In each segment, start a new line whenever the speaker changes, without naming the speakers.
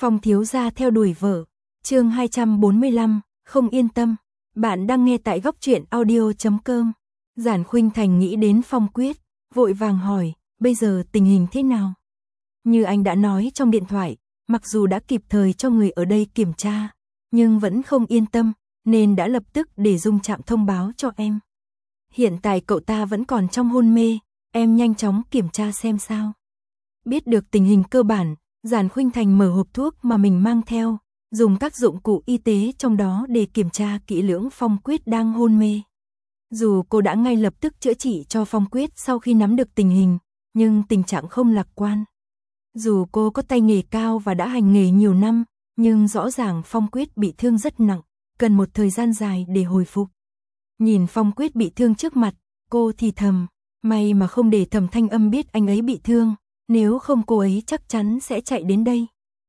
Phong thiếu gia theo đuổi vợ. Chương 245, không yên tâm. Bạn đang nghe tại góc truyện audio.com. Giản Khuynh Thành nghĩ đến Phong Quyết, vội vàng hỏi, bây giờ tình hình thế nào? Như anh đã nói trong điện thoại, mặc dù đã kịp thời cho người ở đây kiểm tra, nhưng vẫn không yên tâm, nên đã lập tức để Dung Trạm thông báo cho em. Hiện tại cậu ta vẫn còn trong hôn mê, em nhanh chóng kiểm tra xem sao. Biết được tình hình cơ bản, Giản Khuynh Thành mở hộp thuốc mà mình mang theo, dùng các dụng cụ y tế trong đó để kiểm tra kỹ lưỡng Phong Quyết đang hôn mê. Dù cô đã ngay lập tức chữa trị cho Phong Quyết sau khi nắm được tình hình, nhưng tình trạng không lạc quan. Dù cô có tay nghề cao và đã hành nghề nhiều năm, nhưng rõ ràng Phong Quyết bị thương rất nặng, cần một thời gian dài để hồi phục. Nhìn Phong Quyết bị thương trước mặt, cô thì thầm, may mà không để Thẩm Thanh Âm biết anh ấy bị thương, nếu không cô ấy chắc chắn sẽ chạy đến đây.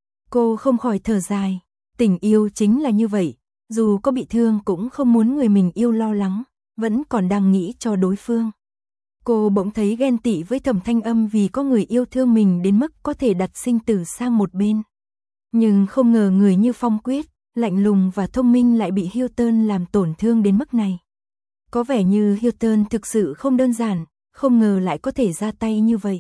Cô không khỏi thở dài, tình yêu chính là như vậy, dù có bị thương cũng không muốn người mình yêu lo lắng, vẫn còn đang nghĩ cho đối phương. Cô bỗng thấy ghen tị với Thẩm Thanh Âm vì có người yêu thương mình đến mức có thể đặt sinh tử sang một bên. Nhưng không ngờ người như Phong Quyết, lạnh lùng và thông minh lại bị Hilton làm tổn thương đến mức này. Có vẻ như Hilton thực sự không đơn giản, không ngờ lại có thể ra tay như vậy.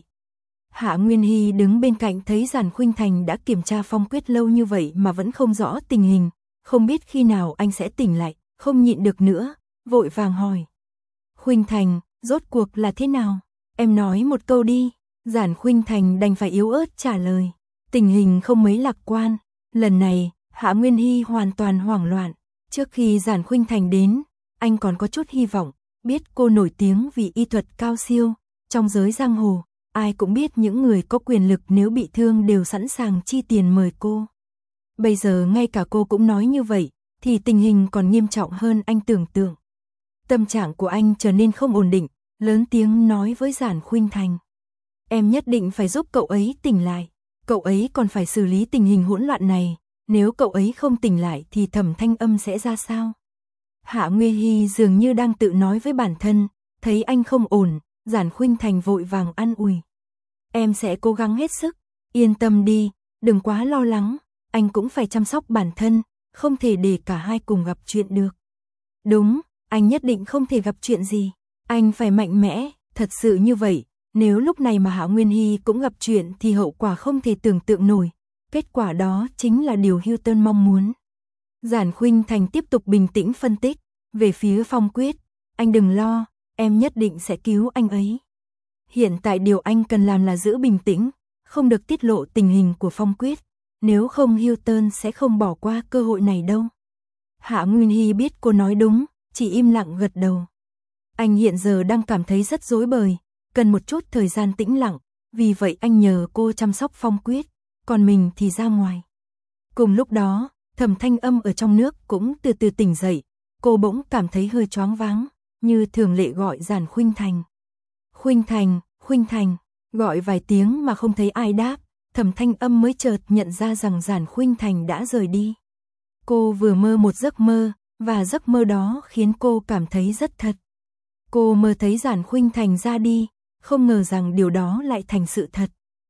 Hạ Nguyên Hy đứng bên cạnh thấy Giản Khuynh Thành đã kiểm tra Phong Quyết lâu như vậy mà vẫn không rõ tình hình, không biết khi nào anh sẽ tỉnh lại, không nhịn được nữa, vội vàng hỏi. Khuynh Thành, rốt cuộc là thế nào? Em nói một câu đi. Giản Khuynh Thành đành phải yếu ớt trả lời. Tình hình không mấy lạc quan. Lần này, Hạ Nguyên Hy hoàn toàn hoảng loạn. Trước khi Giản Khuynh Thành đến, anh còn có chút hy vọng, biết cô nổi tiếng vì y thuật cao siêu. Trong giới giang hồ, ai cũng biết những người có quyền lực nếu bị thương đều sẵn sàng chi tiền mời cô. Bây giờ ngay cả cô cũng nói như vậy, thì tình hình còn nghiêm trọng hơn anh tưởng tượng. Tâm trạng của anh trở nên không ổn định, lớn tiếng nói với Giản Khuynh Thành. Em nhất định phải giúp cậu ấy tỉnh lại, cậu ấy còn phải xử lý tình hình hỗn loạn này, nếu cậu ấy không tỉnh lại thì Thẩm Thanh Âm sẽ ra sao? Hạ Nguyên Hy dường như đang tự nói với bản thân, thấy anh không ổn, Giản Khuynh Thành vội vàng an ủi. Em sẽ cố gắng hết sức, yên tâm đi, đừng quá lo lắng, anh cũng phải chăm sóc bản thân, không thể để cả hai cùng gặp chuyện được. Đúng, anh nhất định không thể gặp chuyện gì, anh phải mạnh mẽ, thật sự như vậy, nếu lúc này mà Hạ Nguyên Hy cũng gặp chuyện thì hậu quả không thể tưởng tượng nổi, kết quả đó chính là điều Hilton mong muốn. Giản Khuynh Thành tiếp tục bình tĩnh phân tích, về phía Phong Quyết, anh đừng lo, em nhất định sẽ cứu anh ấy. Hiện tại điều anh cần làm là giữ bình tĩnh, không được tiết lộ tình hình của Phong Quyết, nếu không Hilton sẽ không bỏ qua cơ hội này đâu. Hạ Nguyên Hy biết cô nói đúng, chỉ im lặng gật đầu. Anh hiện giờ đang cảm thấy rất rối bời, cần một chút thời gian tĩnh lặng, vì vậy anh nhờ cô chăm sóc Phong Quyết, còn mình thì ra ngoài. Cùng lúc đó, Thẩm Thanh Âm ở trong nước cũng từ từ tỉnh dậy, cô bỗng cảm thấy hơi choáng váng, như thường lệ gọi Giản Khuynh Thành. Khuynh Thành, Khuynh Thành, gọi vài tiếng mà không thấy ai đáp, Thẩm Thanh Âm mới chợt nhận ra rằng Giản Khuynh Thành đã rời đi. Cô vừa mơ một giấc mơ, và giấc mơ đó khiến cô cảm thấy rất thật. Cô mơ thấy Giản Khuynh Thành ra đi, không ngờ rằng điều đó lại thành sự thật.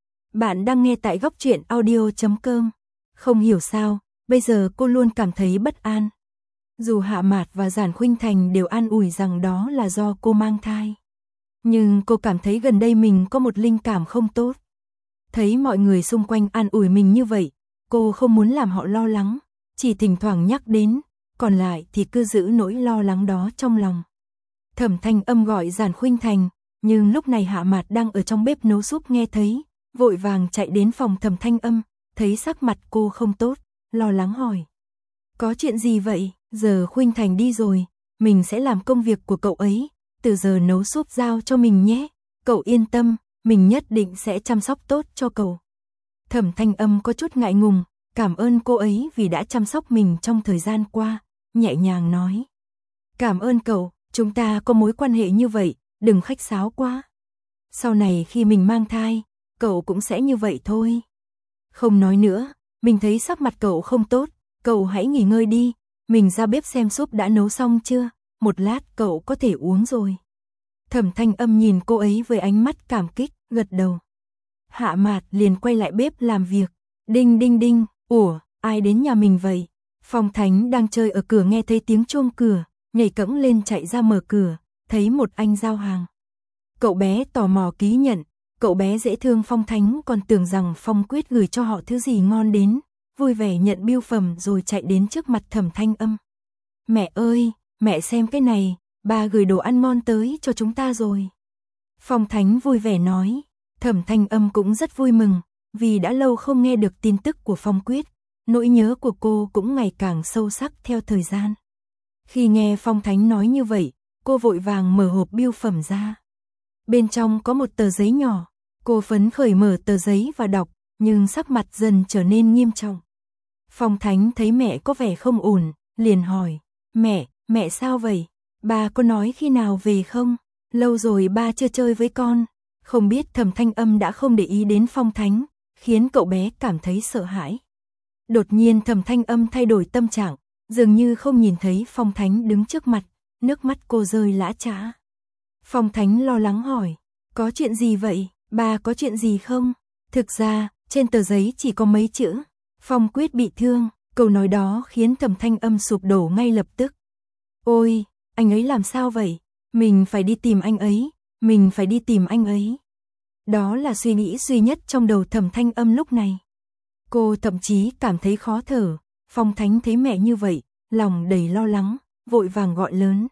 Bạn đang nghe tại góc truyện audio.com. Không hiểu sao, bây giờ cô luôn cảm thấy bất an. Dù Hạ Mạt và Giản Khuynh Thành đều an ủi rằng đó là do cô mang thai. Nhưng cô cảm thấy gần đây mình có một linh cảm không tốt. Thấy mọi người xung quanh an ủi mình như vậy, cô không muốn làm họ lo lắng, chỉ thỉnh thoảng nhắc đến, còn lại thì cứ giữ nỗi lo lắng đó trong lòng. Thẩm Thanh Âm gọi Giản Khuynh Thành, nhưng lúc này Hạ Mạt đang ở trong bếp nấu súp nghe thấy, vội vàng chạy đến phòng Thẩm Thanh Âm, thấy sắc mặt cô không tốt, lo lắng hỏi. Có chuyện gì vậy? Giờ Khuynh Thành đi rồi, mình sẽ làm công việc của cậu ấy, từ giờ nấu súp giao cho mình nhé, cậu yên tâm, mình nhất định sẽ chăm sóc tốt cho cậu. Thẩm Thanh Âm có chút ngại ngùng, cảm ơn cô ấy vì đã chăm sóc mình trong thời gian qua, nhẹ nhàng nói. Cảm ơn cậu, chúng ta có mối quan hệ như vậy, đừng khách sáo quá. Sau này khi mình mang thai, cậu cũng sẽ như vậy thôi. Không nói nữa, mình thấy sắc mặt cậu không tốt, cậu hãy nghỉ ngơi đi, mình ra bếp xem súp đã nấu xong chưa, một lát cậu có thể uống rồi. Thẩm Thanh Âm nhìn cô ấy với ánh mắt cảm kích, gật đầu. Hạ Mạt liền quay lại bếp làm việc, đinh đinh đinh, Ủa, ai đến nhà mình vậy? Phong Thánh đang chơi ở cửa nghe thấy tiếng chuông cửa, nhảy cẫng lên chạy ra mở cửa, thấy một anh giao hàng. Cậu bé tò mò ký nhận, cậu bé dễ thương Phong Thánh còn tưởng rằng Phong Quyết gửi cho họ thứ gì ngon đến, vui vẻ nhận bưu phẩm rồi chạy đến trước mặt Thẩm Thanh Âm. Mẹ ơi, mẹ xem cái này, ba gửi đồ ăn ngon tới cho chúng ta rồi. Phong Thánh vui vẻ nói, Thẩm Thanh Âm cũng rất vui mừng, vì đã lâu không nghe được tin tức của Phong Quyết, nỗi nhớ của cô cũng ngày càng sâu sắc theo thời gian. Khi nghe Phong Thánh nói như vậy, cô vội vàng mở hộp bưu phẩm ra. Bên trong có một tờ giấy nhỏ, cô phấn khởi mở tờ giấy và đọc, nhưng sắc mặt dần trở nên nghiêm trọng. Phong Thánh thấy mẹ có vẻ không ổn, liền hỏi, mẹ sao vậy? Ba có nói khi nào về không? Lâu rồi ba chưa chơi với con. Không biết Thẩm Thanh Âm đã không để ý đến Phong Thánh, khiến cậu bé cảm thấy sợ hãi. Đột nhiên Thẩm Thanh Âm thay đổi tâm trạng, dường như không nhìn thấy Phong Thánh đứng trước mặt, nước mắt cô rơi lã chã. Phong Thánh lo lắng hỏi, có chuyện gì vậy, ba có chuyện gì không? Thực ra, trên tờ giấy chỉ có mấy chữ, Phong Quyết bị thương, câu nói đó khiến Thẩm Thanh Âm sụp đổ ngay lập tức. Ôi, anh ấy làm sao vậy? Mình phải đi tìm anh ấy, mình phải đi tìm anh ấy. Đó là suy nghĩ duy nhất trong đầu Thẩm Thanh Âm lúc này. Cô thậm chí cảm thấy khó thở, Phong Thánh thấy mẹ như vậy, lòng đầy lo lắng, vội vàng gọi lớn.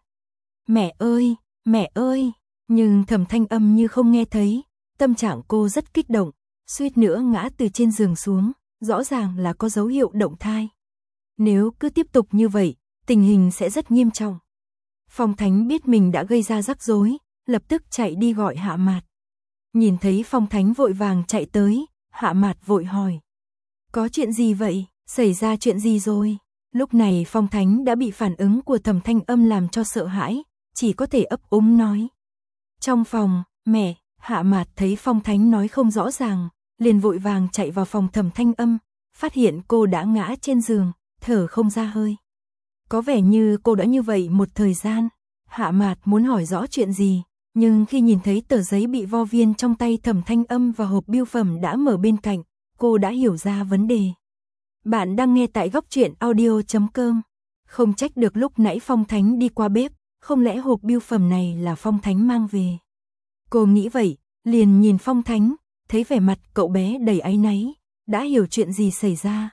Mẹ ơi, nhưng Thẩm Thanh Âm như không nghe thấy, tâm trạng cô rất kích động, suýt nữa ngã từ trên giường xuống, rõ ràng là có dấu hiệu động thai. Nếu cứ tiếp tục như vậy, tình hình sẽ rất nghiêm trọng. Phong Thánh biết mình đã gây ra rắc rối, lập tức chạy đi gọi Hạ Mạt. Nhìn thấy Phong Thánh vội vàng chạy tới, Hạ Mạt vội hỏi. Có chuyện gì vậy? Xảy ra chuyện gì rồi? Lúc này Phong Thánh đã bị phản ứng của Thẩm Thanh Âm làm cho sợ hãi, chỉ có thể ấp úng nói. Trong phòng, mẹ, Hạ Mạt thấy Phong Thánh nói không rõ ràng, liền vội vàng chạy vào phòng Thẩm Thanh Âm, phát hiện cô đã ngã trên giường, thở không ra hơi. Có vẻ như cô đã như vậy một thời gian. Hạ Mạt muốn hỏi rõ chuyện gì, nhưng khi nhìn thấy tờ giấy bị vo viên trong tay Thẩm Thanh Âm và hộp bưu phẩm đã mở bên cạnh, cô đã hiểu ra vấn đề. Bạn đang nghe tại góc truyện audio.com. Không trách được lúc nãy Phong Thánh đi qua bếp, không lẽ hộp bưu phẩm này là Phong Thánh mang về. Cô nghĩ vậy, liền nhìn Phong Thánh, thấy vẻ mặt cậu bé đầy áy náy, đã hiểu chuyện gì xảy ra.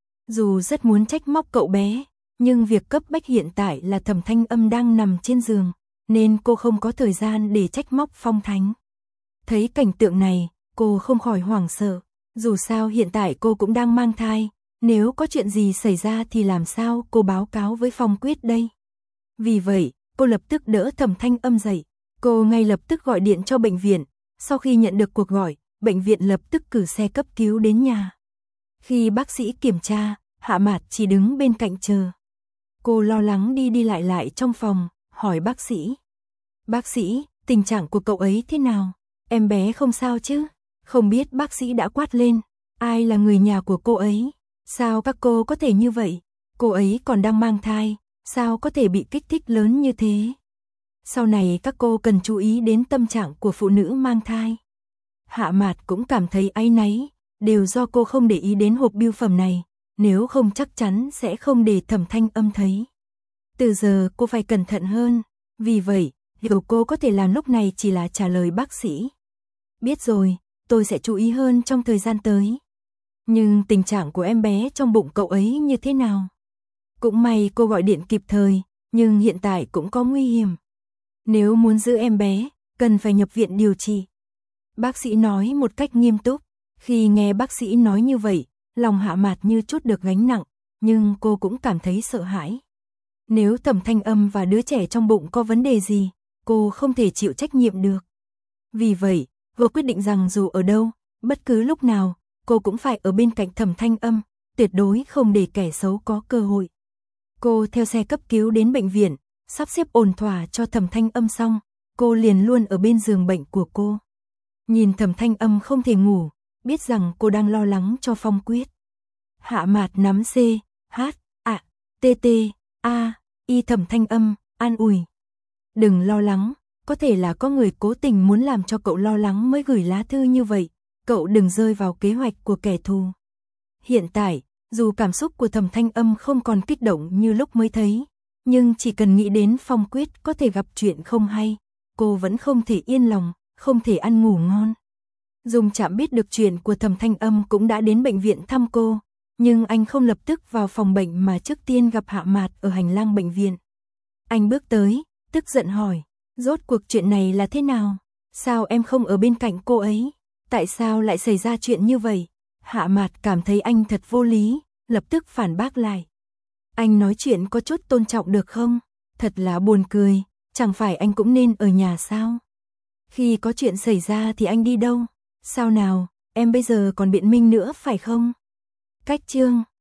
Dù rất muốn trách móc cậu bé, nhưng việc cấp bách hiện tại là Thẩm Thanh Âm đang nằm trên giường, nên cô không có thời gian để trách móc Phong Thánh. Thấy cảnh tượng này, cô không khỏi hoảng sợ, dù sao hiện tại cô cũng đang mang thai, nếu có chuyện gì xảy ra thì làm sao cô báo cáo với Phong Quyết đây. Vì vậy, cô lập tức đỡ Thẩm Thanh Âm dậy, cô ngay lập tức gọi điện cho bệnh viện, sau khi nhận được cuộc gọi, bệnh viện lập tức cử xe cấp cứu đến nhà. Khi bác sĩ kiểm tra, Hạ Mạt chỉ đứng bên cạnh chờ. Cô lo lắng đi lại trong phòng, hỏi bác sĩ. Bác sĩ, tình trạng của cậu ấy thế nào? Em bé không sao chứ? Không biết bác sĩ đã quát lên. Ai là người nhà của cô ấy? Sao các cô có thể như vậy? Cô ấy còn đang mang thai, sao có thể bị kích thích lớn như thế? Sau này các cô cần chú ý đến tâm trạng của phụ nữ mang thai. Hạ Mạt cũng cảm thấy áy náy, đều do cô không để ý đến hộp bưu phẩm này, nếu không chắc chắn sẽ không để Thẩm Thanh Âm thấy. Từ giờ cô phải cẩn thận hơn, vì vậy, điều cô có thể làm lúc này chỉ là trả lời bác sĩ. Biết rồi, tôi sẽ chú ý hơn trong thời gian tới. Nhưng tình trạng của em bé trong bụng cậu ấy như thế nào? Cũng may cô gọi điện kịp thời, nhưng hiện tại cũng có nguy hiểm. Nếu muốn giữ em bé, cần phải nhập viện điều trị. Bác sĩ nói một cách nghiêm túc. Khi nghe bác sĩ nói như vậy, lòng Hạ Mạt như chút được gánh nặng, nhưng cô cũng cảm thấy sợ hãi. Nếu Thẩm Thanh Âm và đứa trẻ trong bụng có vấn đề gì, cô không thể chịu trách nhiệm được. Vì vậy, cô quyết định rằng dù ở đâu, bất cứ lúc nào, cô cũng phải ở bên cạnh Thẩm Thanh Âm, tuyệt đối không để kẻ xấu có cơ hội. Cô theo xe cấp cứu đến bệnh viện, sắp xếp ổn thỏa cho Thẩm Thanh Âm xong, cô liền luôn ở bên giường bệnh của cô. Nhìn Thẩm Thanh Âm không thể ngủ, biết rằng cô đang lo lắng cho Phong Quyết. Hạ Mạt nắm C, H, A, T, T, A, Y Thẩm Thanh Âm, an ủi. Đừng lo lắng, có thể là có người cố tình muốn làm cho cậu lo lắng mới gửi lá thư như vậy, cậu đừng rơi vào kế hoạch của kẻ thù. Hiện tại, Dù cảm xúc của Thẩm Thanh Âm không còn kích động như lúc mới thấy, nhưng chỉ cần nghĩ đến Phong Quyết có thể gặp chuyện không hay, cô vẫn không thể yên lòng, không thể ăn ngủ ngon. Dung Trạm biết được chuyện của Thẩm Thanh Âm cũng đã đến bệnh viện thăm cô, nhưng anh không lập tức vào phòng bệnh mà trước tiên gặp Hạ Mạt ở hành lang bệnh viện. Anh bước tới, tức giận hỏi, rốt cuộc chuyện này là thế nào? Sao em không ở bên cạnh cô ấy? Tại sao lại xảy ra chuyện như vậy? Hạ Mạt cảm thấy anh thật vô lý, lập tức phản bác lại. Anh nói chuyện có chút tôn trọng được không? Thật là buồn cười, chẳng phải anh cũng nên ở nhà sao? Khi có chuyện xảy ra thì anh đi đâu? Sao nào, em bây giờ còn biện minh nữa phải không? Cách chương